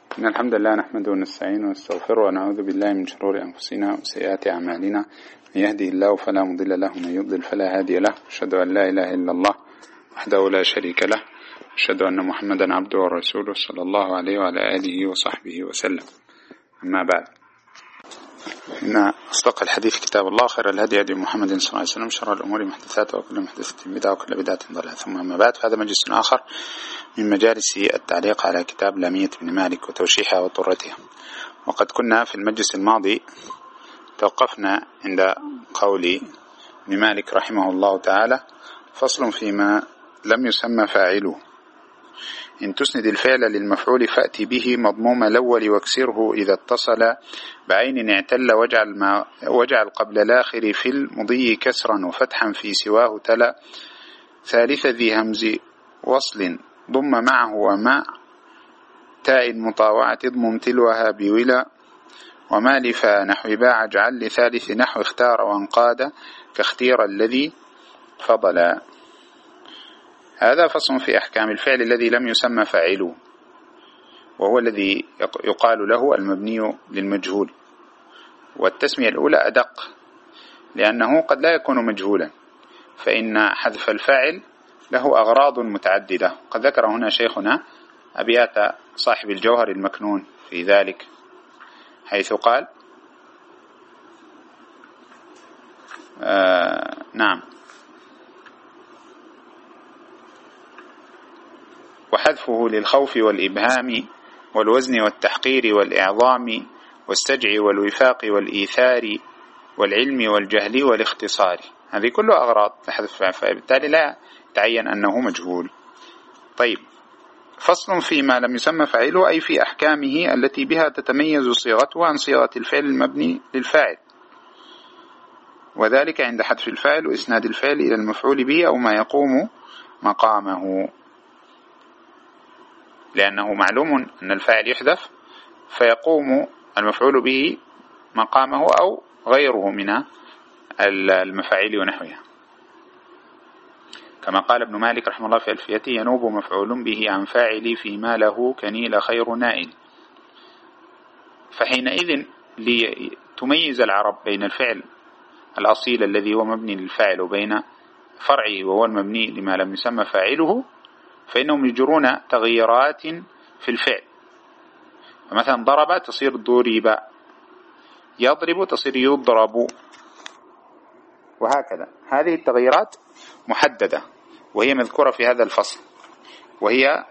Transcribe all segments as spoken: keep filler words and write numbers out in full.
إن الحمد لله نحمده ونستعينه ونستغفره ونعوذ بالله من شرور أنفسنا وسيئات أعمالنا. من يهدي الله فلا مضل له ومن يضلل فلا هادي له. أشهد أن لا إله إلا الله وحده لا شريك له. أشهد أن محمدا عبده ورسوله صلى الله عليه وعلى آله وصحبه وسلم. أما بعد، إن أصدق الحديث كتاب الله، خير الهدي هدي محمد صلى الله عليه وسلم، شر الأمور محدثاتها وكل محدثة بدعة وكل بدعة ضلالة. ثم أما بعد، فهذا مجلس آخر من مجالس التعليق على كتاب لامية بن مالك وتوشيحها وطرتها. وقد كنا في المجلس الماضي توقفنا عند قول ابن مالك رحمه الله تعالى: فصل فيما لم يسمى فاعله، إن تسند الفعل للمفعول فأتي به مضموم الأول واكسره إذا اتصل بعين اعتل، واجعل, ما واجعل قبل الآخر في المضي كسرا وفتحا في سواه تلا. ثالث ذي همز وصل ضم معه ومع تاء مطاوعة اضمم تلوها بولا، وما لفا نحو باع اجعل لثالث نحو اختار وانقاد كاختير الذي فضل. هذا فصل في أحكام الفعل الذي لم يسمى فاعله، وهو الذي يقال له المبني للمجهول. والتسمية الأولى أدق، لأنه قد لا يكون مجهولا، فإن حذف الفاعل له أغراض متعددة. قد ذكر هنا شيخنا أبيات صاحب الجوهر المكنون في ذلك، حيث قال: آه نعم وحذفه للخوف والإبهام والوزن والتحقير والإعظام والسجع والوفاق والإيثار والعلم والجهل والاختصار. هذه كلها أغراض تحذف، فبالتالي لا تعين أنه مجهول. طيب، فصل فيما لم يسمى فاعله، أي في أحكامه التي بها تتميز صيغته عن صيغة الفعل المبني للفاعل، وذلك عند حذف الفاعل وإسناد الفعل إلى المفعول به أو ما يقوم مقامه، لأنه معلوم أن الفاعل يحذف فيقوم المفعول به مقامه أو غيره من المفاعيل ونحوها، كما قال ابن مالك رحمه الله في ألفيته: ينوب مفعول به عن فاعل فيما له كنيل خير نائل. فحينئذ لتميز العرب بين الفعل الأصيل الذي هو مبني للفاعل وبين فرعه وهو المبني لما لم يسمى فاعله، فإنهم يجرون تغييرات في الفعل. فمثلا ضرب تصير ضرب، يضرب تصير يضرب، وهكذا. هذه التغييرات محددة وهي مذكورة في هذا الفصل، وهي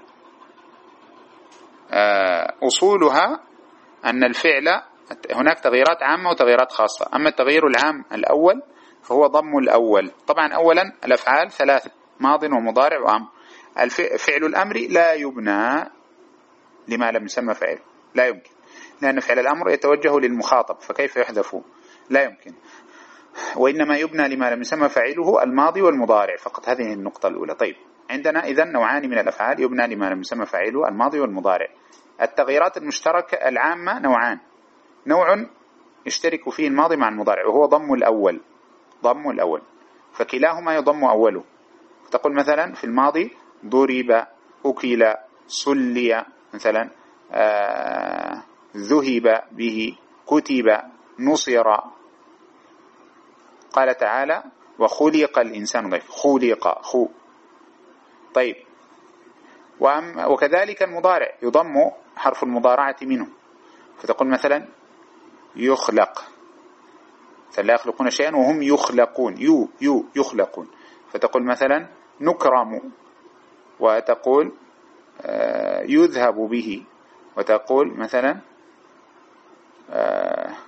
أصولها أن الفعل هناك تغييرات عامة وتغييرات خاصة. أما التغيير العام الأول فهو ضم الأول. طبعا أولا الأفعال ثلاثة: ماض ومضارع وأمر. فعل الأمر لا يبنى لما لم يسمى فعل، لا يمكن، لأن فعل الأمر يتوجه للمخاطب، فكيف يحذف؟ لا يمكن. وإنما يبنى لما لم يسمى فاعله الماضي والمضارع فقط. هذه النقطة الأولى. طيب، عندنا إذن نوعان من الأفعال يبنى لما لم يسمى فاعله الماضي والمضارع. التغييرات المشتركة العامة نوعان: نوع يشترك فيه الماضي مع المضارع وهو ضم الأول، ضم الأول، فكلاهما يضم أوله. تقول مثلا في الماضي: ضرب، أكل، صلي، مثلا آه ذهب به، كتب، نصر. قال تعالى: وخلق الإنسان ضعيف، خلق، خو. طيب، وكذلك المضارع يضم حرف المضارعة منه، فتقول مثلا: يخلق، فلا يخلقون شيئا وهم يخلقون، يو يو يخلقون. فتقول مثلا: نكرم، وتقول آه يذهب به، وتقول مثلا آه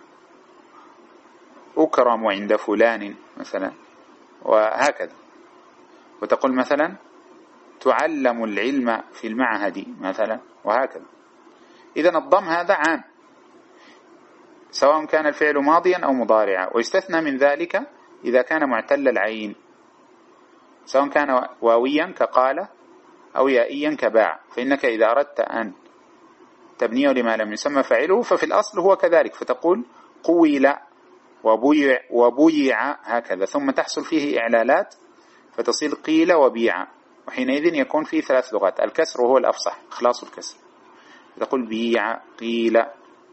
أكرم عند فلان مثلا، وهكذا. وتقول مثلا: تعلم العلم في المعهد مثلا، وهكذا. إذن الضم هذا عام سواء كان الفعل ماضيا أو مضارعا، ويستثنى من ذلك إذا كان معتل العين، سواء كان واويا كقال أو يائيا كباع. فإنك إذا أردت أن تبنيه لما لم يسمى فاعله ففي الأصل هو كذلك، فتقول قويل وبيع وبيع، هكذا، ثم تحصل فيه إعلالات فتصير قيل وبيع، وحينئذ يكون فيه ثلاث لغات: الكسر وهو الأفصح، إخلاص الكسر، تقول بيع، قيل.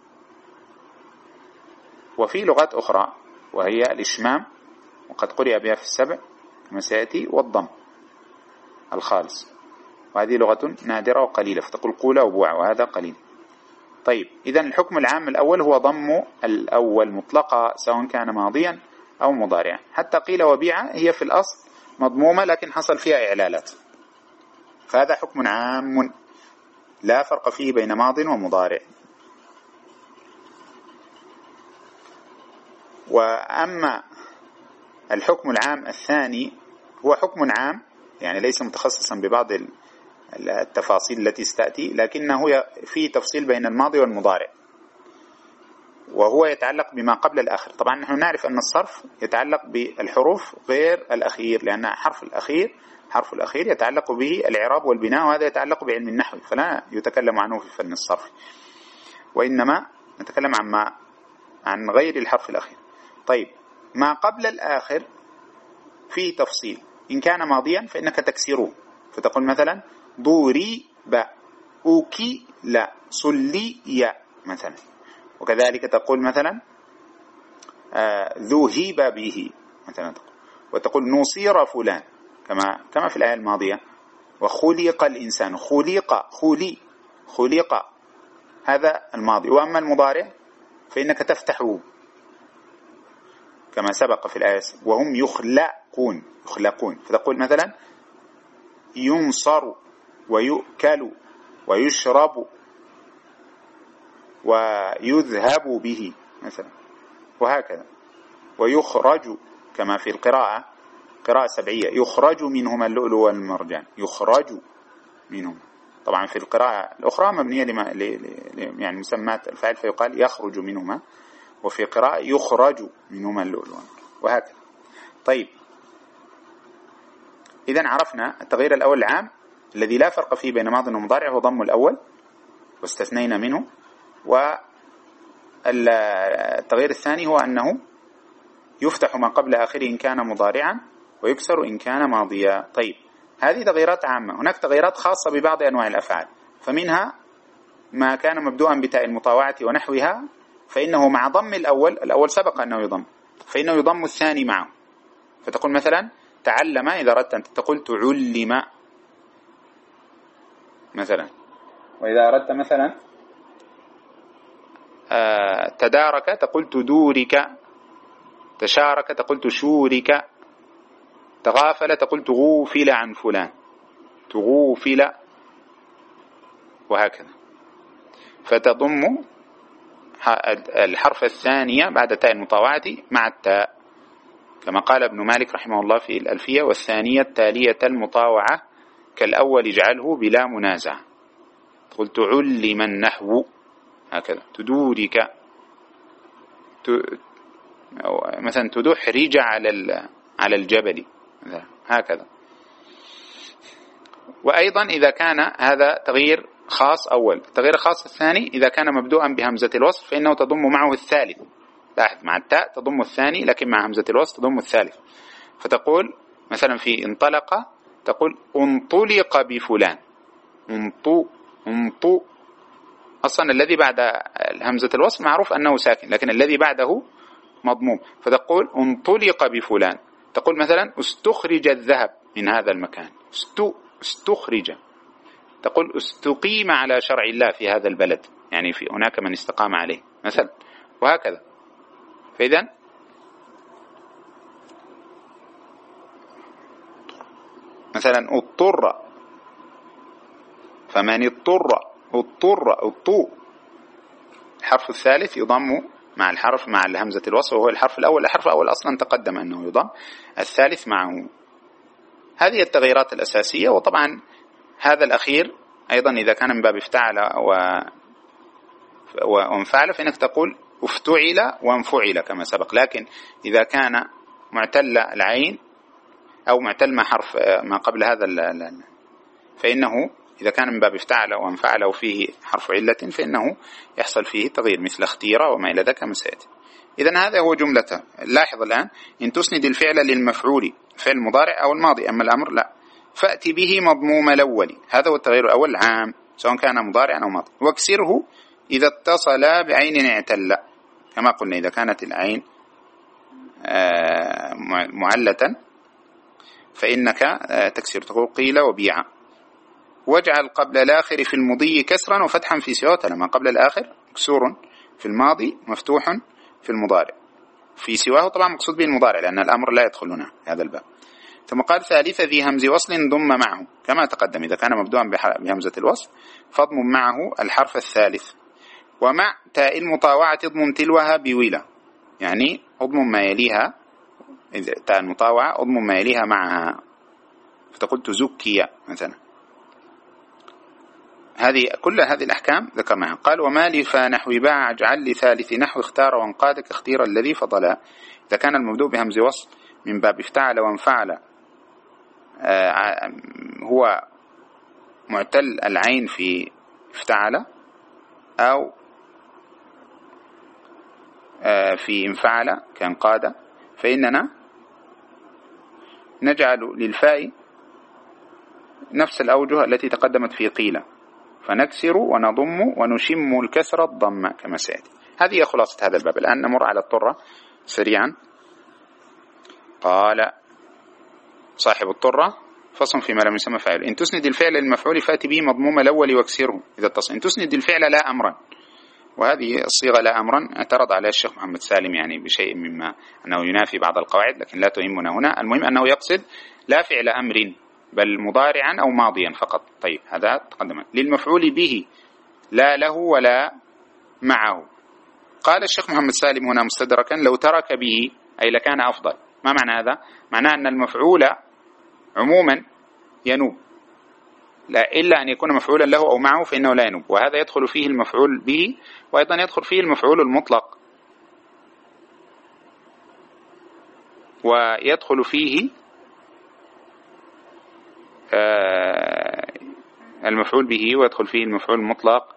وفي لغات أخرى وهي الإشمام، وقد قرئ بها في السبع كما سيأتي، والضم الخالص، وهذه لغة نادرة وقليلة، فتقول قول وبوع، وهذا قليل. طيب إذن الحكم العام الأول هو ضم الأول مطلقة سواء كان ماضيا أو مضارعا. حتى قيل وبيع هي في الأصل مضمومة لكن حصل فيها إعلالات، فهذا حكم عام لا فرق فيه بين ماض ومضارع. وأما الحكم العام الثاني هو حكم عام، يعني ليس متخصصا ببعض التفاصيل التي ستأتي، لكنه فيه تفصيل بين الماضي والمضارع، وهو يتعلق بما قبل الآخر. طبعا نحن نعرف أن الصرف يتعلق بالحروف غير الأخير، لأن حرف الأخير حرف الأخير يتعلق به الإعراب والبناء، وهذا يتعلق بعلم النحو، فلا يتكلم عنه في فن الصرف، وإنما نتكلم عن ما عن غير الحرف الأخير. طيب ما قبل الآخر فيه تفصيل، إن كان ماضيا فإنك تكسره، فتقول مثلا ضرب، أكل، صلي مثلا. وكذلك تقول مثلا آه ذهب به مثلا، وتقول نصير فلان كما كما في الآية الماضية، وخلق الإنسان، خلق خلي خلق، هذا الماضي. وأما المضارع فإنك تفتحه كما سبق في الآية، وهم يخلقون يخلقون، فتقول مثلا ينصر ويؤكل ويشرب ويذهب به مثلا، وهكذا. ويخرج كما في القراءة قراءة سبعية، يخرج منهما اللؤلؤ والمرجان، يخرج منهم. طبعا في القراءة الأخرى مبنية لما يعني مسمات الفاعل فيقال يخرج منهما، وفي قراءة يخرج منهما اللؤلؤ، وهكذا. طيب إذن عرفنا التغيير الأول العام الذي لا فرق فيه بين ماض ومضارع هو ضم الأول واستثنينا منه. والتغيير الثاني هو أنه يفتح ما قبل آخره إن كان مضارعا، ويكسر إن كان ماضيا. طيب هذه تغييرات عامة. هناك تغييرات خاصة ببعض أنواع الأفعال، فمنها ما كان مبدوءا بتاء المطاوعة ونحوها، فإنه مع ضم الأول الأول سبق أنه يضم، فإنه يضم الثاني معه. فتقول مثلا تعلم، إذا أردت أن تقول تعلم مثلا. وإذا أردت مثلا آه تدارك تقول تدورك، تشارك تقول تشورك، تغافل تقول تغوفل عن فلان، تغوفل، وهكذا. فتضم الحرف الثانية بعد تاء المطاوعة مع التاء، كما قال ابن مالك رحمه الله في الألفية: والثانية التالية المطاوعة كالأول اجعله بلا منازع. تقول تعلم النحو، هكذا. تدورك ت... مثلا تدحرج على على الجبل، هكذا. وأيضا إذا كان هذا تغيير خاص أول، التغيير الخاص الثاني إذا كان مبدوءا بهمزة الوصل فإنه تضم معه الثالث. لاحظ، مع التاء تضم الثاني، لكن مع همزة الوصل تضم الثالث. فتقول مثلا في انطلق تقول انطلق بفلان، انطو انطو. أصلا الذي بعد همزة الوصل معروف أنه ساكن، لكن الذي بعده مضموم، فتقول انطلق بفلان. تقول مثلا استخرج الذهب من هذا المكان، استو استخرج. تقول استقيم على شرع الله في هذا البلد، يعني في هناك من استقام عليه مثلا، وهكذا. فإذن مثلا اضطر، فمن اضطر، اضطر الطو، الحرف الثالث يضم مع الحرف مع الهمزة الوصل، وهو الحرف الأول. الحرف الأول أصلا تقدم أنه يضم، الثالث معه. هذه التغييرات الأساسية. وطبعا هذا الأخير أيضا إذا كان من باب افتعل و... وانفعل فإنك تقول افتعل وانفعل كما سبق. لكن إذا كان معتل العين أو معتل ما حرف ما قبل هذا ال... فإنه إذا كان من باب افتعل وانفعل وفيه حرف علة فإنه يحصل فيه تغيير، مثل اختير وما إلى ذلك مسائل. إذن هذا هو جملته. لاحظ الآن إن تسند الفعل للمفعول، فعل المضارع أو الماضي، أما الأمر لا. فأتي به مضموم الأول، هذا هو التغيير الأول عام. سواء كان مضارعا أو ماضي. واكسره إذا اتصل بعين اعتل، كما قلنا إذا كانت العين معلة فإنك تكسر، تقول قيل وبيع. واجعل قبل الآخر في المضي كسرا وفتحا في سواه، لما قبل الآخر مكسور في الماضي مفتوح في المضارع، في سواه طبعا مقصود به المضارع لأن الأمر لا يدخل هنا هذا الباب. ثم قال ثالثة ذي همز وصل ضم معه، كما تقدم إذا كان مبدوعا بهمزة الوصل فاضم معه الحرف الثالث. ومع تاء المطاوعة اضمم تلوها بولا، يعني اضمم ما يليها، إذا تاء المطاوعة اضمم ما يليها معها، فتقول تزكي مثلا. هذه كل هذه الأحكام ذكرناها. قال وما لي فنحو باع اجعل لثالث نحو اختار وانقادك اختير الذي فضلا. إذا كان المبدوء بهمز وصل من باب افتعل وانفعل آه هو معتل العين في افتعل أو آه في انفعل كانقاد، فإننا نجعل للفاء نفس الأوجه التي تقدمت في قيل، فنكسر ونضم ونشم الكسر الضم كما سيأتي. هذه خلاصة هذا الباب. الآن نمر على الطرة سريعا. قال صاحب الطرة فصل فيما لم يسمى فاعل. إن تسند الفعل للمفعول فات به مضموم الأول واكسره إذا اتصل. إن تسند الفعل لا أمرا، وهذه الصيغة لا أمرا اعترض عليها الشيخ محمد سالم يعني بشيء مما أنه ينافي بعض القواعد، لكن لا تهمنا هنا. المهم أنه يقصد لا فعل أمر بل مضارعا أو ماضيا فقط. طيب هذا تقدم. للمفعول به لا له ولا معه. قال الشيخ محمد سالم هنا مستدركا لو ترك به أي لكان أفضل. ما معنى هذا؟ معناه أن المفعول عموما ينوب، لا إلا أن يكون مفعولا له أو معه فإنه لا ينوب، وهذا يدخل فيه المفعول به، وأيضا يدخل فيه المفعول المطلق، ويدخل فيه آه المفعول به، ويدخل فيه المفعول المطلق،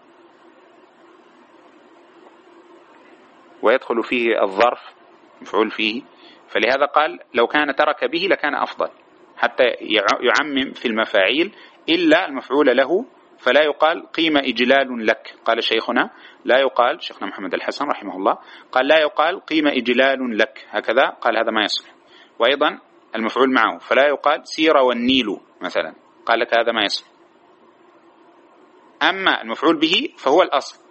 ويدخل فيه الظرف مفعول فيه. فلهذا قال لو كان ترك به لكان أفضل، حتى يعمم في المفاعيل إلا المفعول له، فلا يقال قيمة إجلال لك. قال شيخنا لا يقال، شيخنا محمد الحسن رحمه الله قال لا يقال قيمة إجلال لك، هكذا قال هذا ما يصلح. وأيضا المفعول معه فلا يقال سير والنيل مثلا، قال لك هذا ما يصلح. أما المفعول به فهو الأصل،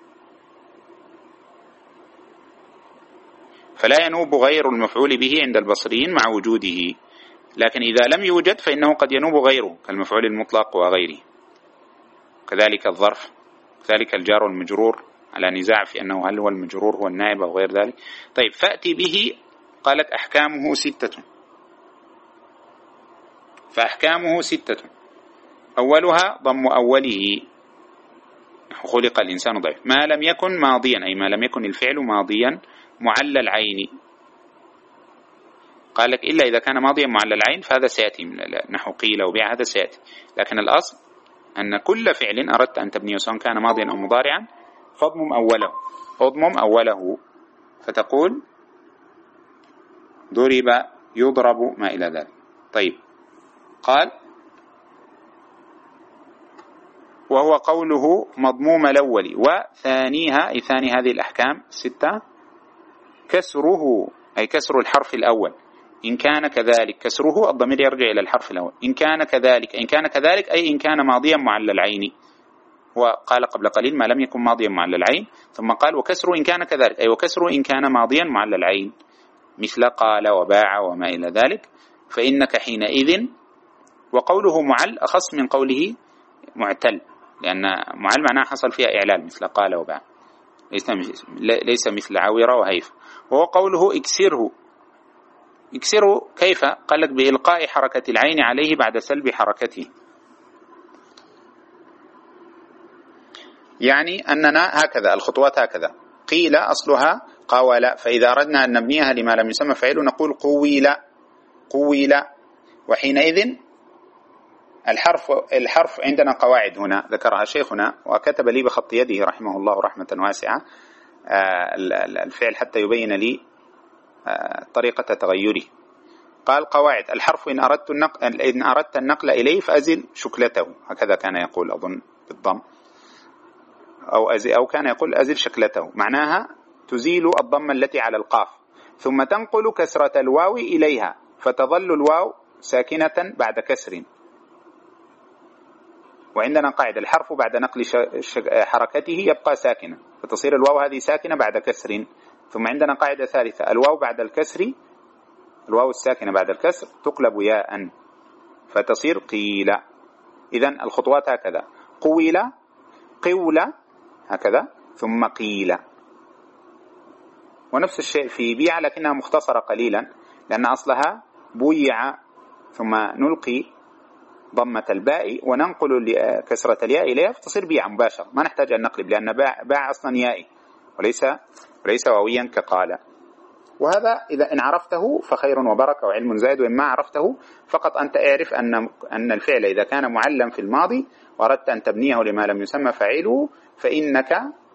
فلا ينوب غير المفعول به عند البصريين مع وجوده، لكن إذا لم يوجد فإنه قد ينوب غيره كالمفعول المطلق وغيره، كذلك الظرف، كذلك الجار والمجرور، على نزاع في أنه هل هو المجرور هو النائب أو غير ذلك. طيب فأتي به، قالت أحكامه ستة، فأحكامه ستة. أولها ضم أوله، خلق الإنسان ضعيف، ما لم يكن ماضيا أي ما لم يكن الفعل ماضيا معلى العين. قال لك إلا إذا كان ماضيا معلى العين فهذا سيأتي نحو قيل وبيع، هذا سيأتي. لكن الأصل أن كل فعل أردت أن تبنيه سواء كان ماضيا أو مضارعا فاضمم أوله، اضمم أوله، فتقول ضرب يضرب ما إلى ذلك. طيب قال وهو قوله مضموم الأول. وثانيها أي ثاني هذه الأحكام ستة كسره أي كسر الحرف الأول، إن كان كذلك كسره الضمير يرجع إلى الحرف الأول، إن كان كذلك إن كان كذلك أي إن كان ماضيا معلى العين. وقال قبل قليل ما لم يكن ماضيا معلى العين، ثم قال وكسره إن كان كذلك أي وكسره إن كان ماضيا معلى العين مثل قال وباع وما إلى ذلك، فإنك حينئذ. وقوله معل أخص من قوله معتل، لأن معل معناه حصل فيها إعلال مثل قال وباع، ليس مثل عاورة وهيف. وهو قوله اكسره، اكسره كيف؟ قال لك بإلقاء حركة العين عليه بعد سلب حركته، يعني أننا هكذا الخطوات هكذا. قيل أصلها قاول، فإذا أردنا أن نبنيها لما لم يسمى فعله نقول قويل قويل. وحينئذ الحرف الحرف عندنا قواعد هنا ذكرها شيخنا وكتب لي بخط يده رحمه الله رحمة واسعة الفعل حتى يبين لي طريقة تغيره. قال قواعد الحرف إن أردت النقل إن أردت النقل إليه فأزل شكلته، هكذا كان يقول أظن بالضم. أو, أو كان يقول أزل شكلته، معناها تزيل الضمة التي على القاف ثم تنقل كسرة الواو إليها فتظل الواو ساكنة بعد كسر. وعندنا قاعدة الحرف بعد نقل حركته يبقى ساكنة، فتصير الواو هذه ساكنة بعد كسر. ثم عندنا قاعدة ثالثة، الواو بعد الكسر، الواو الساكنة بعد الكسر تقلب ياء فتصير قيل. إذن الخطوات هكذا: قويل، قول، هكذا، ثم قيل. ونفس الشيء في بيع لكنها مختصرة قليلا لأن أصلها بويع، ثم نلقي ضمة الباء وننقل كسرة الياء إليها فتصير بيع مباشرة، ما نحتاج أن نقلب لأن باع, باع أصلا يائي وليس وليس واويا كقال. وهذا إذا إن عرفته فخير وبركة وعلم زائد، وإن ما عرفته فقط أنت اعرف أن أن الفعل إذا كان معلم في الماضي وأردت أن تبنيه لما لم يسمى فاعله فإنك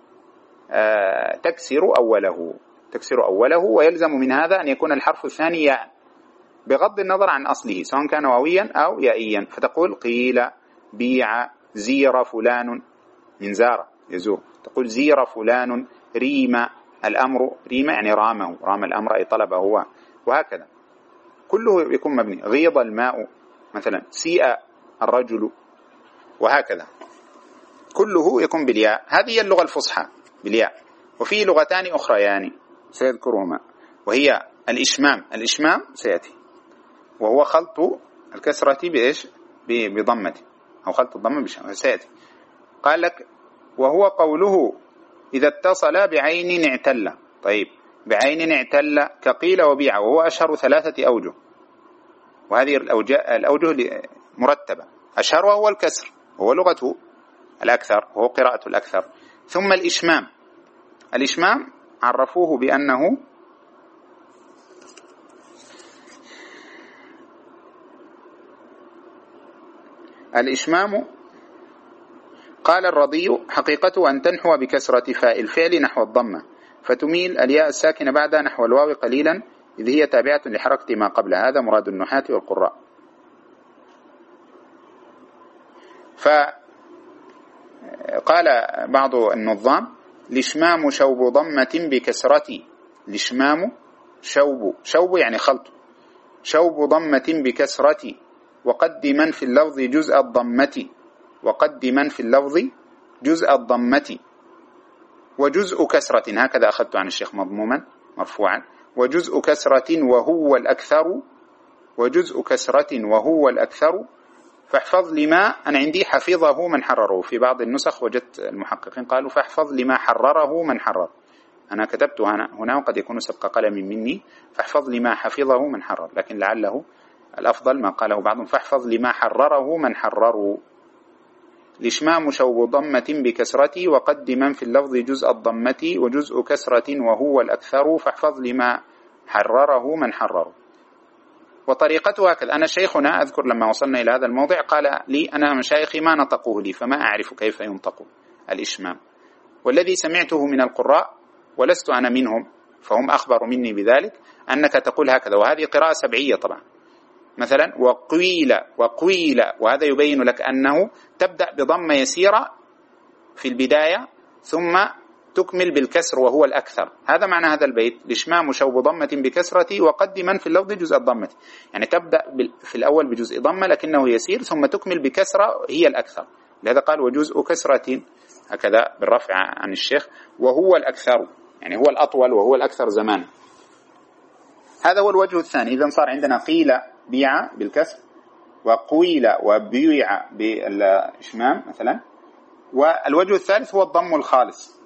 تكسر أوله تكسر أوله ويلزم من هذا أن يكون الحرف الثاني ياء بغض النظر عن أصله سواء كان واويا أو يائيا. فتقول قيل، بيع، زير فلان، من زار يزور، تقول زير فلان، ريم الأمر، ريم يعني رامه، رام الأمر أي طلبه هو، وهكذا كله يكون مبني. غيض الماء مثلا، سيء الرجل، وهكذا كله يكون بالياء. هذه هي اللغة الفصحى بالياء. وفي لغتان أخريان سيذكرهما وهي الإشمام، الإشمام سيأتي وهو خلط الكسرة بإيش؟ بضمة أو خلط الضمة بشمة سيأتي. قال لك وهو قوله إذا اتصل بعين اعتل. طيب بعين اعتل كقيل وبيع، وهو أشهر ثلاثة أوجه، وهذه الأوجه مرتبة. أشهرها هو الكسر، هو لغته الأكثر، وهو قراءة الأكثر. ثم الإشمام، الإشمام عرفوه بأنه الإشمام قال الرضي حقيقته أن تنحو بكسرة فاء الفعل نحو الضمة فتميل الياء الساكنة بعدها نحو الواو قليلا إذ هي تابعة لحركة ما قبلها. هذا مراد النحاة والقراء. فقال بعض النظام الإشمام شوب ضمة بكسرة، الإشمام شوب، شوب يعني خلط، شوب ضمة بكسرة وقدما في اللفظ جزء الضمة، وقدما في اللفظ جزء الضمة وجزء كسرة، هكذا أخذت عن الشيخ مضموما مرفوعا، وجزء كسرة وهو الأكثر، وجزء كسرة وهو الأكثر. فاحفظ لما أنا عندي حفظه من حرره، في بعض النسخ وجدت المحققين قالوا فاحفظ لما حرره من حرر، أنا كتبت هنا, هنا وقد يكون سبق قلم مني، فاحفظ لما حفظه من حرر، لكن لعله الأفضل ما قاله بعضهم فاحفظ لما حرره من حرروا. الإشمام شوب ضمة بكسرة وقدما في اللفظ جزء الضمة وجزء كسرة وهو الأكثر، فاحفظ لما حرره من حرروا. وطريقته هكذا. أنا شيخنا أذكر لما وصلنا إلى هذا الموضع قال لي أنا مشايخي ما نطقوه لي فما أعرف كيف ينطق الإشمام، والذي سمعته من القراء ولست أنا منهم فهم أخبر مني بذلك أنك تقول هكذا، وهذه قراءة سبعية طبعا. مثلا وقويل وقويل، وهذا يبين لك أنه تبدأ بضمة يسيرة في البداية ثم تكمل بالكسر وهو الأكثر. هذا معنى هذا البيت الإشمام شوب ضمة بكسرة وقدما في اللفظ جزء الضمة، يعني تبدأ في الأول بجزء ضمة لكنه يسير ثم تكمل بكسرة هي الأكثر. لهذا قال وجزء كسرة هكذا بالرفع عن الشيخ وهو الأكثر، يعني هو الأطول وهو الأكثر زمان. هذا هو الوجه الثاني. إذن صار عندنا قيل بيع بالكسر، وقويل وبيع بالإشمام مثلا. والوجه الثالث هو الضم الخالص،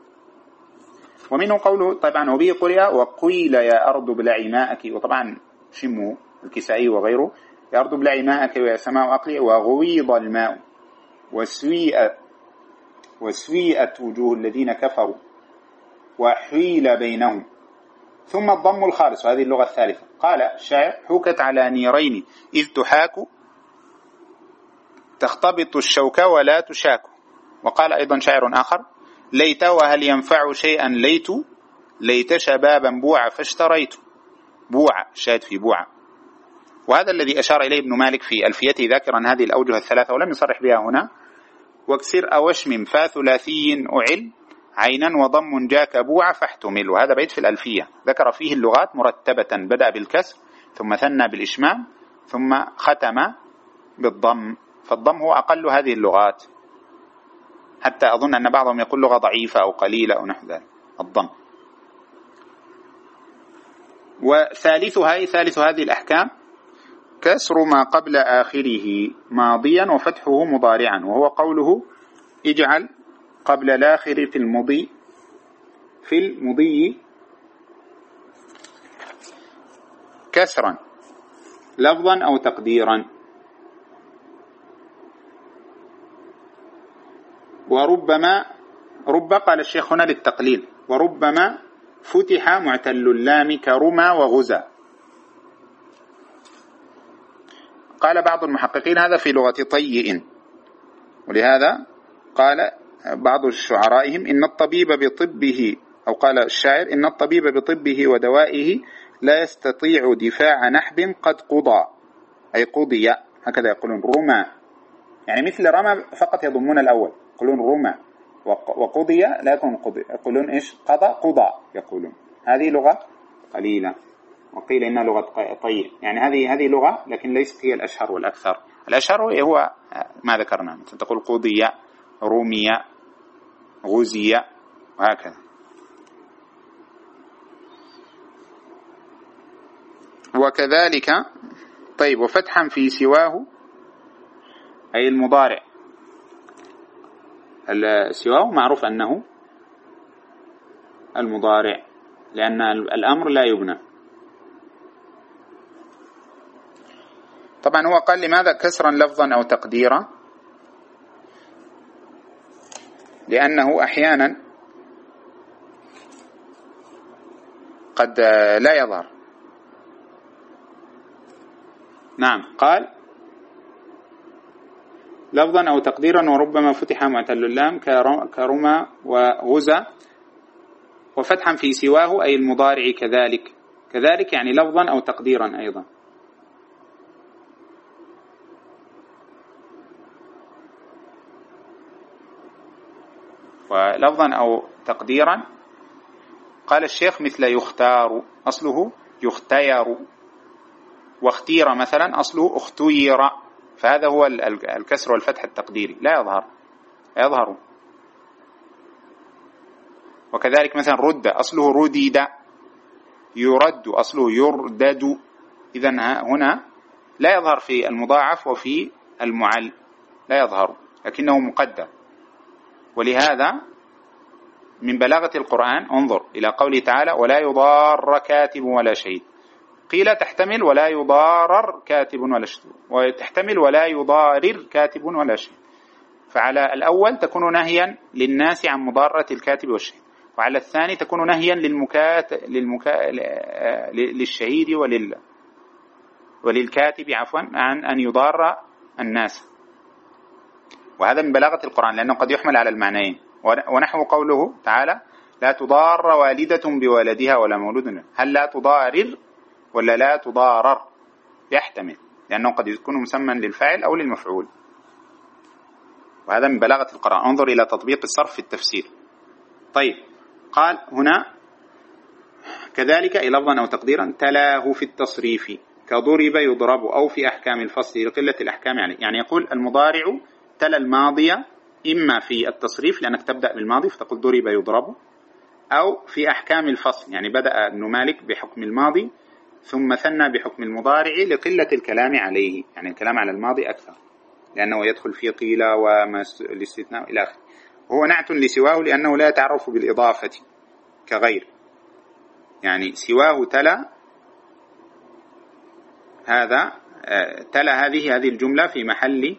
ومنه قوله طبعا وبه قرئ وقيل يا أرض ابلعي ماءك، وطبعا شمه الكسائي وغيره يا أرض ابلعي ماءك ويا سماء أقلع، وغويض الماء وسويئت وسويئت وجوه الذين كفروا وحيل بينهم. ثم الضم الخالص، وهذه اللغة الثالثة. قال الشاعر حكت على نيرين إذ تحاك تختبط الشوك ولا تشاك. وقال أيضا شاعر آخر ليت وهل ينفع شيئا ليت ليت شبابا بوع فاشتريت. بوع شاهد في بوع. وهذا الذي أشار إليه ابن مالك في ألفيته ذاكرا هذه الأوجه الثلاثة ولم يصرح بها هنا. واكسر أوشم فا ثلاثي أعل عينا وضم جاك بوع فاحتمل. وهذا بيت في الألفية ذكر فيه اللغات مرتبة، بدأ بالكسر ثم ثنى بالإشمام ثم ختم بالضم، فالضم هو أقل هذه اللغات، حتى أظن أن بعضهم يقول لغة ضعيفة أو قليلة أو نحو ذلك الضم. وثالثها ثالث هذه الأحكام كسر ما قبل آخره ماضيا وفتحه مضارعا، وهو قوله اجعل قبل الآخر في المضي في المضي كسرا لفظا أو تقديرا. وربما رب قال الشيخ هنا للتقليل، وربما فتح معتل اللام كرما وغزا. قال بعض المحققين هذا في لغة طيء، ولهذا قال بعض شعرائهم إن الطبيب بطبه، أو قال الشاعر إن الطبيب بطبه ودوائه لا يستطيع دفاع نحب قد قضى، أي قضي، هكذا يقولون رما، يعني مثل رمى فقط يضمون الأول يقولون رما، وقضي لا يكون قضي، يقولون إيش قضى قضى يقولون. هذه لغة قليلة، وقيل إنها لغة طيب، يعني هذه هذه لغة لكن ليست هي الأشهر والأكثر. الأشهر هو ما ذكرنا، مثل تقول قضي رومي غزي وهكذا. وكذلك طيب وفتحا في سواه أي المضارع، سواه معروف أنه المضارع لأن الأمر لا يبنى. طبعا هو قال لماذا كسرا لفظا أو تقديرا؟ لأنه أحيانا قد لا يظهر. نعم، قال لفظا أو تقديرا وربما فتح معتل اللام كرما وغزا، وفتحا في سواه أي المضارع كذلك، كذلك يعني لفظا أو تقديرا أيضا. ولفظا أو تقديرا قال الشيخ مثل يختار أصله يختير، واختير مثلا أصله اختير، فهذا هو الكسر والفتح التقديري لا يظهر لا يظهر. وكذلك مثلا رد أصله ردد، يرد أصله يردد، إذن هنا لا يظهر في المضاعف وفي المعل لا يظهر لكنه مقدر. ولهذا من بلاغة القرآن انظر إلى قوله تعالى ولا يضار كاتب ولا شهيد، قيل تحتمل ولا يضارر كاتب ولا شهيد، وتحتمل ولا يضارر كاتب ولا شهيد. فعلى الأول تكون نهيا للناس عن مضارة الكاتب والشهيد، وعلى الثاني تكون نهيا للمكات... للمكا... للشهيد ولل... وللكاتب عفوا عن أن يضار الناس. وهذا من بلاغة القرآن لأنه قد يحمل على المعنيين. ونحو قوله تعالى لا تضار والدة بولدها ولا مولود، هل لا تضارر ولا لا تضارر؟ يحتمل لأنه قد يكون مسمى للفاعل أو للمفعول، وهذا من بلاغة القرآن. انظر إلى تطبيق الصرف في التفسير. طيب قال هنا كذلك أي لفظا أو تقديرا تلاه في التصريف كضرب يضرب، أو في أحكام الفصل لقلة الأحكام عليه، يعني يقول المضارع تلا الماضية إما في التصريف لأنك تبدأ بالماضي فتقول ضرب يضرب، أو في أحكام الفصل يعني بدأ ابن مالك بحكم الماضي ثم ثنى بحكم المضارع لقلة الكلام عليه، يعني الكلام على الماضي أكثر لأنه يدخل في قيل وما الاستثناء إلى آخره. وهو نعت لسواه لأنه لا يتعرف بالإضافة كغير، يعني سواه تلا هذا تلا هذه هذه الجملة في محل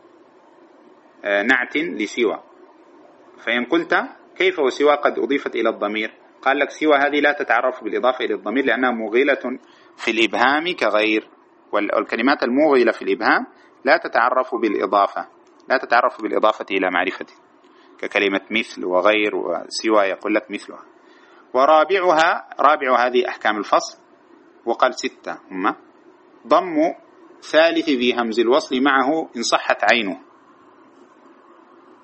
نعت لسوى. فإن قلت كيف وسوى قد أضيفت إلى الضمير؟ قال لك سوى هذه لا تتعرف بالإضافة إلى الضمير لأنها مغيلة في الإبهام كغير، والكلمات المغيلة في الإبهام لا تتعرف بالإضافة لا تتعرف بالإضافة إلى معرفة، ككلمة مثل وغير وسوى يقول لك مثلها. ورابعها رابع هذه أحكام الفصل، وقال ستة هم ضم ثالث ذي همز الوصل معه إن صحت عينه.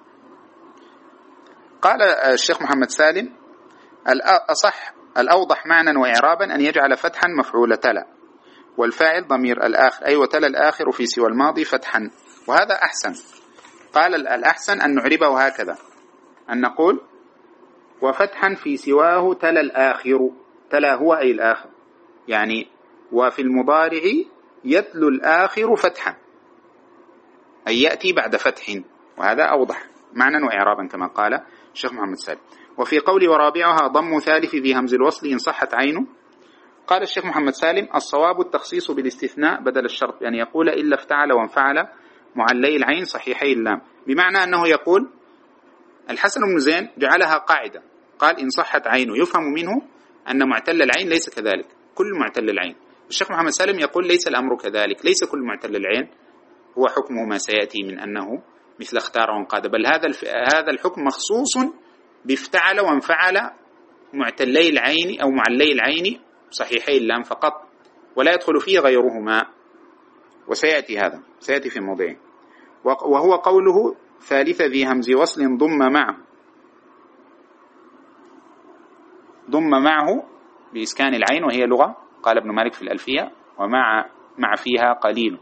قال الشيخ محمد سالم الأصح الأوضح معنى وإعرابا أن يجعل فتحا مفعول تلا، والفاعل ضمير الآخر أي وتلا الآخر في سوى الماضي فتحا، وهذا أحسن. قال الأحسن أن نعربه هكذا، أن نقول وفتحا في سواه تلا الآخر، تلا هو أي الآخر، يعني وفي المضارع يتلو الآخر فتحا أي يأتي بعد فتح، وهذا أوضح معنى وإعرابا كما قال الشيخ محمد سالم. وفي قول ورابعها ضم ثالث ذي همز الوصل إن صحت عينه، قال الشيخ محمد سالم الصواب التخصيص بالاستثناء بدل الشرط، يعني يقول إلا افتعل وانفعل معلي العين صحيحي اللام، بمعنى أنه يقول الحسن بن زين جعلها قاعدة، قال إن صحت عينه، يفهم منه أن معتل العين ليس كذلك كل معتل العين. الشيخ محمد سالم يقول ليس الأمر كذلك، ليس كل معتل العين هو حكمه ما سيأتي من أنه مثل اختار وانقاد، بل هذا هذا الحكم مخصوص بافتعل وانفعل معتلي العين أو معلي العين صحيحي اللام فقط، ولا يدخل فيه غيرهما، وسيأتي هذا سيأتي في موضعه. وهو قوله ثالث ذي همز وصل ضم معه، ضم معه بإسكان العين، وهي لغة قال ابن مالك في الألفية ومع مع فيها قليل،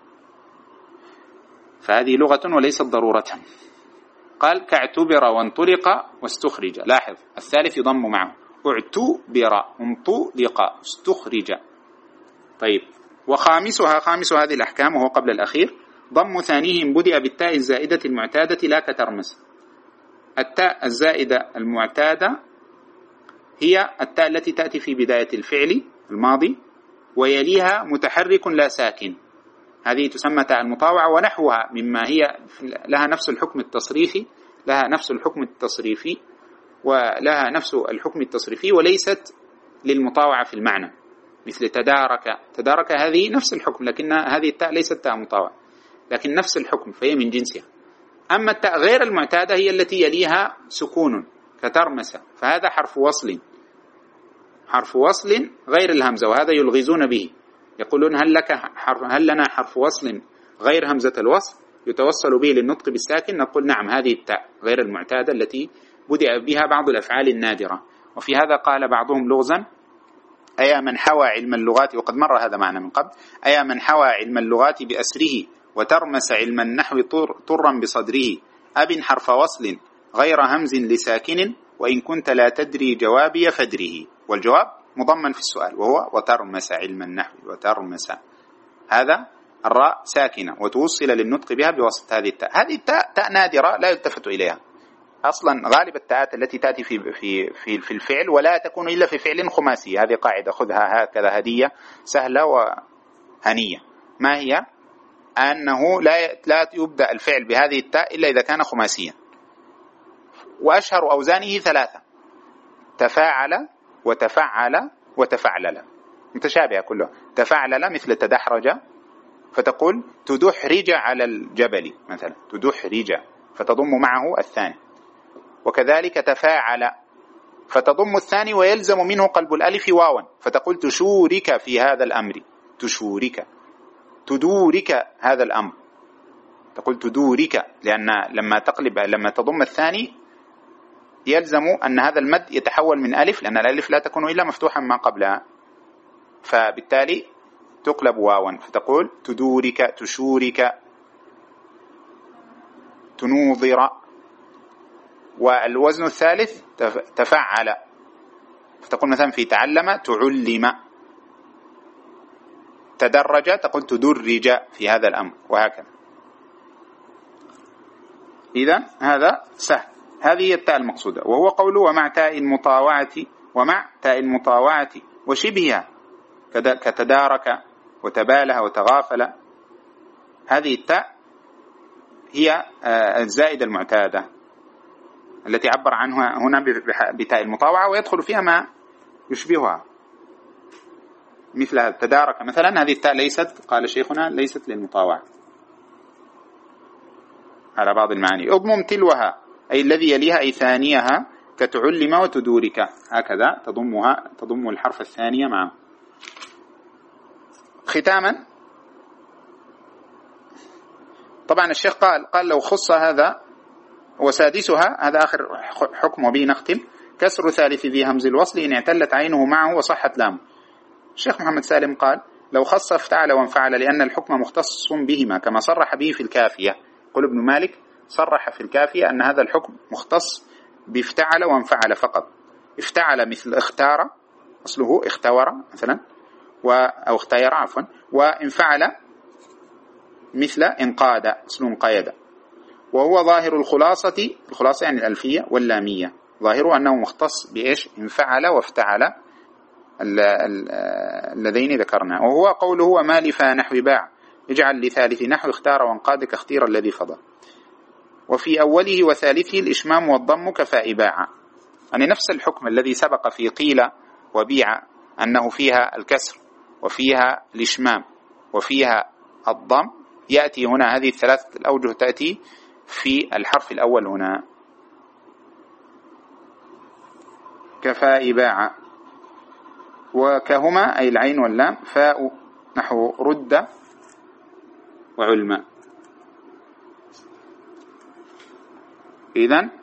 فهذه لغة وليست ضرورة. قال كاعتبر وانطلق واستخرج، لاحظ الثالث يضم معه، اعتبر انطلق استخرج. طيب وخامسها، خامس هذه الأحكام وهو قبل الأخير، ضم ثانيهم بدأ بالتاء الزائدة المعتادة لا كترمس. التاء الزائدة المعتادة هي التاء التي تأتي في بداية الفعل الماضي ويليها متحرك لا ساكن، هذه تسمى تاء المطاوعة، ونحوها مما هي لها نفس الحكم التصريفي، لها نفس الحكم التصريفي ولها نفس الحكم التصريفي وليست للمطاوعة في المعنى، مثل تدارك، تدارك هذه نفس الحكم، لكن هذه التاء ليست تاء مطاوعة لكن نفس الحكم فهي من جنسها. أما التاء غير المعتادة هي التي يليها سكون كترمس، فهذا حرف وصل، حرف وصل غير الهمزة، وهذا يلغزون به، يقولون هل لك حرف، هل لنا حرف وصل غير همزة الوصل يتوصل به للنطق بالساكن؟ نقول نعم، هذه التاء غير المعتادة التي بدأ بها بعض الأفعال النادرة. وفي هذا قال بعضهم لغزا أيا من حوى علم اللغات، وقد مر هذا معنا من قبل، أيا من حوى علم اللغات بأسره وترمس علم النحو طرا بصدره، أب حرف وصل غير همز لساكن وإن كنت لا تدري جوابي فدره، والجواب مضمن في السؤال وهو وترمس علم النحو، وترمس هذا الراء ساكنة وتوصل للنطق بها بواسطة هذه التاء. هذه التاء تاء نادرة لا يلتفت إليها أصلا، غالب التاءات التي تأتي في في في في الفعل ولا تكون إلا في فعل خماسي، هذه قاعدة خذها هكذا هدية سهلة وهنية، ما هي؟ أنه لا لا يبدأ الفعل بهذه التاء إلا إذا كان خماسيا، وأشهر أوزانه ثلاثة: تفاعل وتفعل وتفعلل، متشابهة كلها. تفعلل مثل تدحرج، فتقول تدحرج على الجبل مثلا، تدحرج فتضم معه الثاني. وكذلك تفاعل فتضم الثاني ويلزم منه قلب الألف واوا، فتقول تشورك في هذا الأمر، تشورك. تدورك هذا الأمر، تقول تدورك، لأن لما تقلب لما تضم الثاني يلزم أن هذا المد يتحول من ألف، لأن الألف لا تكون إلا مفتوحا ما قبلها، فبالتالي تقلب واوا، فتقول تدورك، تشورك، تنوضر. والوزن الثالث تفعل، فتقول مثلا في تعلم تعلم، تدرج تقول تدرج في هذا الأمر، وهكذا. إذن هذا سهل، هذه هي التاء المقصودة. وهو قوله ومع تاء المطاوعة، ومع تاء المطاوعة وشبهها كتدارك وتبالها وتغافل، هذه التاء هي الزائدة المعتادة التي عبر عنها هنا بتاء المطاوعة، ويدخل فيها ما يشبهها مثل هذا تدارك مثلا، هذه التاء ليست، قال شيخنا ليست للمطاوعة على بعض المعاني. اضمم تلوها أي الذي يليها أي ثانيها كتعلم وتدورك، هكذا تضمها، تضم الحرف الثانية معه. ختاما، طبعا الشيخ قال قال لو خص هذا وسادسها، هذا آخر حكم وبه نختم، كسر ثالث ذي همز الوصل إن اعتلت عينه معه وصحت لامه. الشيخ محمد سالم قال: لو خص افتعل وانفعل لأن الحكم مختص بهما كما صرح به في الكافية. قل ابن مالك صرح في الكافية أن هذا الحكم مختص بافتعل وانفعل فقط. افتعل مثل اختار، أصله اختور مثلا، أو اختير عفوا، وانفعل مثل انقاد، أصله انقيد. وهو ظاهر الخلاصة، الخلاصة يعني الألفية واللامية، ظاهره أنه مختص بإيش؟ انفعل وافتعل اللذين ذكرنا. وهو قوله وما لفا نحو باع اجعل لثالث نحو اختار وانقاد كاختير الذي فضل. وفي أوله وثالثه الإشمام والضم كفاء باع، يعني نفس الحكم الذي سبق في قيل وبيع أنه فيها الكسر وفيها الإشمام وفيها الضم، يأتي هنا هذه الثلاثة الأوجه تأتي في الحرف الأول هنا كفاء باع. وكهما أي العين واللام فاء نحو رد وعلم. إذن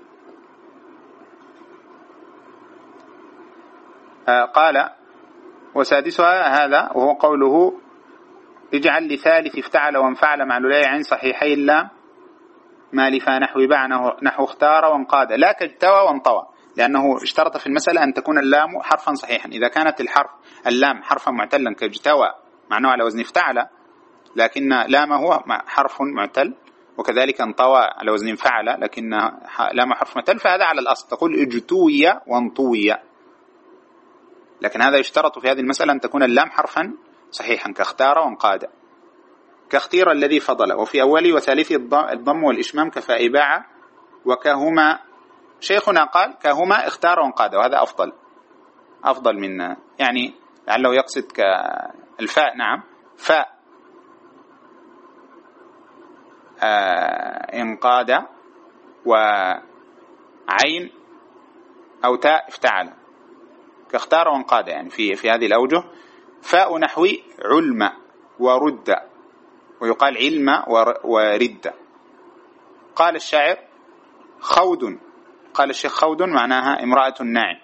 آه قال وسادسها هذا وهو قوله اجعل لثالث افتعل وانفعل مع لولاي عين صحيحي اللام ما لفا نحو باع نحو اختار وانقاد لا كاجتوى وانطوى، لأنه اشترط في المسألة أن تكون اللام حرفا صحيحا. إذا كانت الحرف اللام حرفا معتلا كاجتوى معناه على وزن افتعل، لكن لامه حرف معتل، وكذلك انطوى على وزن انفعل لكن لام حرف معتل، فهذا على الأصل تقول اجتوي وانطوي. لكن هذا يشترط في هذه المسألة أن تكون اللام حرفا صحيحا كاختار وانقاد كاختير الذي فضل. وفي أولي وثالثي الضم والإشمام كفاء باع. وكهما شيخنا قال كهما اختار وانقاد، وهذا أفضل أفضل من يعني لعله يقصد كالفاء. نعم فاء آه انقاد وعين أو تاء افتعل كاختار وانقاد، يعني في في هذه الأوجه. فاء نحوي علم ورد، ويقال علم ورد. قال الشاعر خود، قال الشيخ خود معناها امرأة ناعم،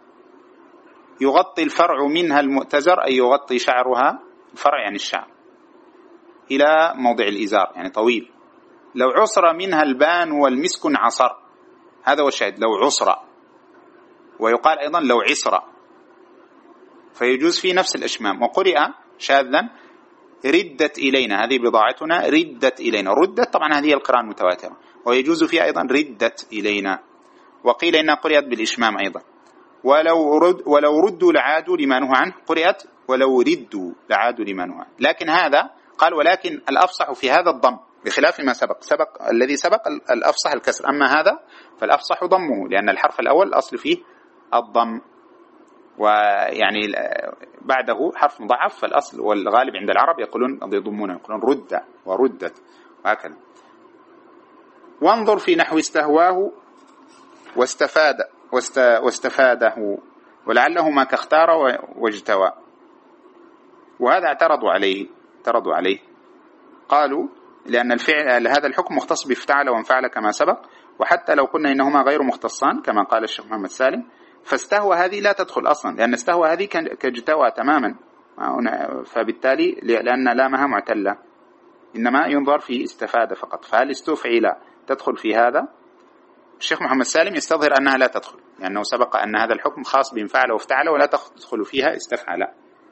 يغطي الفرع منها المؤتزر أي يغطي شعرها، الفرع يعني الشعر، إلى موضع الإزار يعني طويل. لو عصر منها البان والمسك عصر، هذا هو الشاهد، لو عصر. ويقال أيضا لو عصر، فيجوز في نفس الأشمام. وقرئ شاذا ردت إلينا، هذه بضاعتنا ردت إلينا. ردت طبعا هذه القراءة المتواترة، ويجوز فيها أيضا ردت إلينا. وقيل إنها قرئت بالإشمام أيضا. ولو, رد ولو ردوا لعادوا لما نهوا عنه، قرئت ولو ردوا لعادوا لما نهوا عنه. لكن هذا قال ولكن الأفصح في هذا الضم بخلاف ما سبق، سبق الذي سبق الأفصح الكسر، أما هذا فالأفصح ضمه لأن الحرف الأول الأصل فيه الضم، ويعني بعده حرف مضاعف، فالأصل والغالب عند العرب يقولون يضمونه، يقولون رد وردت وهكذا. وانظر في نحو استهواه واستفاد واستفاده ولعله ما كاختار واجتوى. وهذا اعترضوا عليه اعترضوا عليه قالوا لأن الفعل هذا الحكم مختص بافتعل وانفعل كما سبق، وحتى لو قلنا إنهما غير مختصان كما قال الشيخ محمد سالم، فاستهوى هذه لا تدخل أصلا، لأن استهوى هذه كاجتوى تماما، فبالتالي لأن لامها معتلة، إنما ينظر في استفاد فقط. فهل استفعل تدخل في هذا؟ الشيخ محمد سالم يستظهر أنها لا تدخل، لأنه سبق أن هذا الحكم خاص بانفعل وافتعل ولا تدخل فيها استفعل.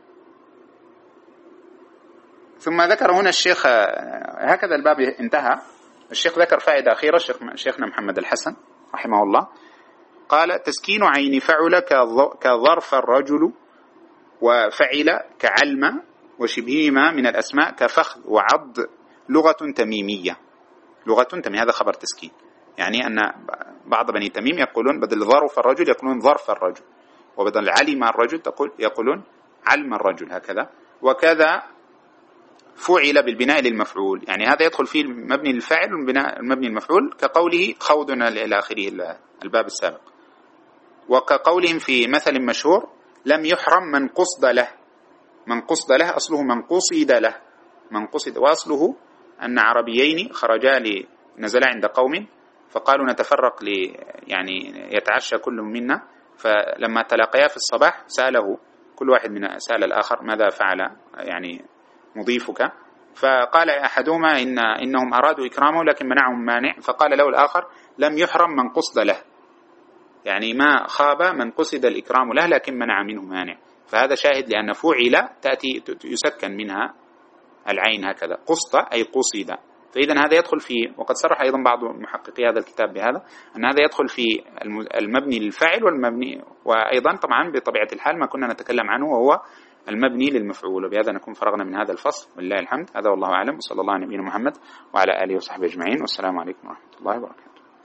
ثم ذكر هنا الشيخ، هكذا الباب انتهى. الشيخ ذكر فائدة أخيرة، الشيخ شيخنا محمد الحسن رحمه الله قال تسكين عين فعل كظرف الرجل، وفعل كعلم وشبههما من الأسماء كفخذ وعض لغة تميمية. لغة تميم هذا خبر تسكين، يعني أن بعض بني تميم يقولون بدل ظرف الرجل يقولون ظرف الرجل، وبدل علم الرجل تقول يقولون علم الرجل، هكذا. وكذا فعل بالبناء للمفعول، يعني هذا يدخل فيه المبني للفاعل والبناء المبني للمفعول، كقوله خوضنا إلى آخره الباب السابق. وكقولهم في مثل مشهور لم يحرم من قصد له. من قصد له أصله من قصد له، من قصد، وأصله أن عربيين خرجا نزلا عند قوم فقالوا نتفرق لي يعني يتعشى كل منا. فلما تلاقيا في الصباح سأله كل واحد من سأل الآخر ماذا فعل يعني مضيفك، فقال أحدهما إن إنهم أرادوا إكرامه لكن منعهم مانع، فقال له الآخر لم يحرم من قصد له، يعني ما خاب من قصد الإكرام له لكن منع منه مانع. فهذا شاهد لأن فعل تأتي يسكن منها العين هكذا، قصد أي قصد. فإذا هذا يدخل في، وقد صرح أيضا بعض محققي هذا الكتاب بهذا، أن هذا يدخل في المبني للفاعل والمبني، وأيضا طبعا بطبيعة الحال ما كنا نتكلم عنه وهو المبني للمفعول. وبهذا نكون فرغنا من هذا الفصل، والله الحمد. هذا والله أعلم، وصلى الله على نبينا محمد وعلى آله وصحبه أجمعين، والسلام عليكم ورحمة الله وبركاته.